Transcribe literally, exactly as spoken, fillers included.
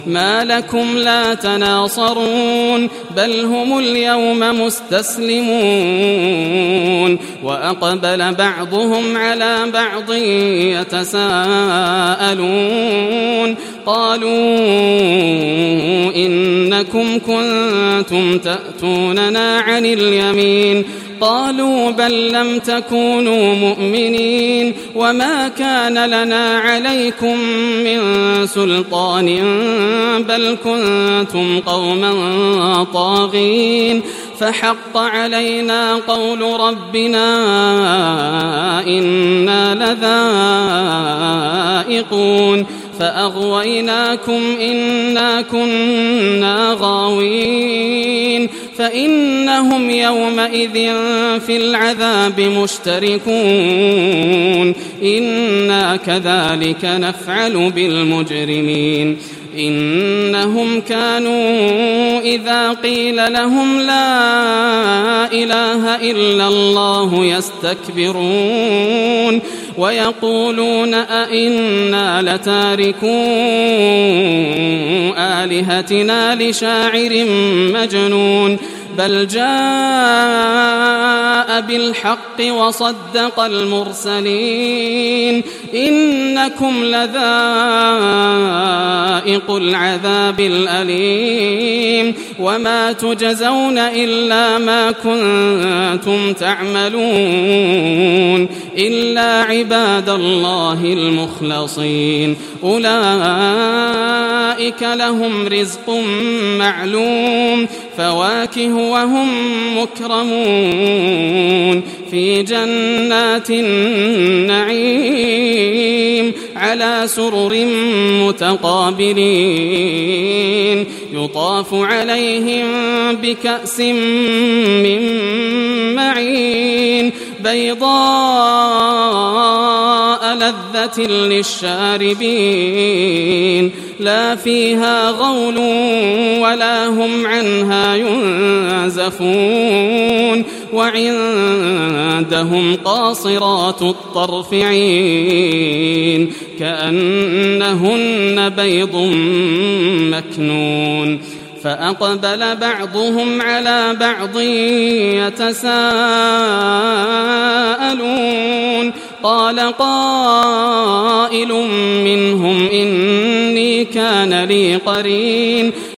ما لكم لا تناصرون بل هم اليوم مستسلمون وأقبل بعضهم على بعض يتساءلون قالوا إنكم كنتم تأتوننا عن اليمين قالوا بل لم تكونوا مؤمنين وما كان لنا عليكم من سلطان بل كنتم قوما طاغين فحق علينا قول ربنا إنا لذائقون فأغويناكم إنا كنا غاوين فإنهم يومئذ في العذاب مشتركون إنا كذلك نفعل بالمجرمين إنهم كانوا إذا قيل لهم لا إله إلا الله يستكبرون ويقولون أئنا لتاركو آلهتنا لشاعر مجنون بل جاء بالحق وصدق المرسلين إنكم لذائق العذاب الأليم وما تجزون إلا ما كنتم تعملون إلا عباد الله المخلصين أولئك لهم رزق معلوم فواكه وهم مكرمون في جنات النعيم على سرر متقابلين يطاف عليهم بكأس من معين بيضاء لذة للشاربين لا فيها غول ولا هم عنها ينزفون وعندهم قاصرات الطرف عين كأنهن بيض مكنون فأقبل بعضهم على بعض يتساءلون قال قائل منهم إني كان لي قرين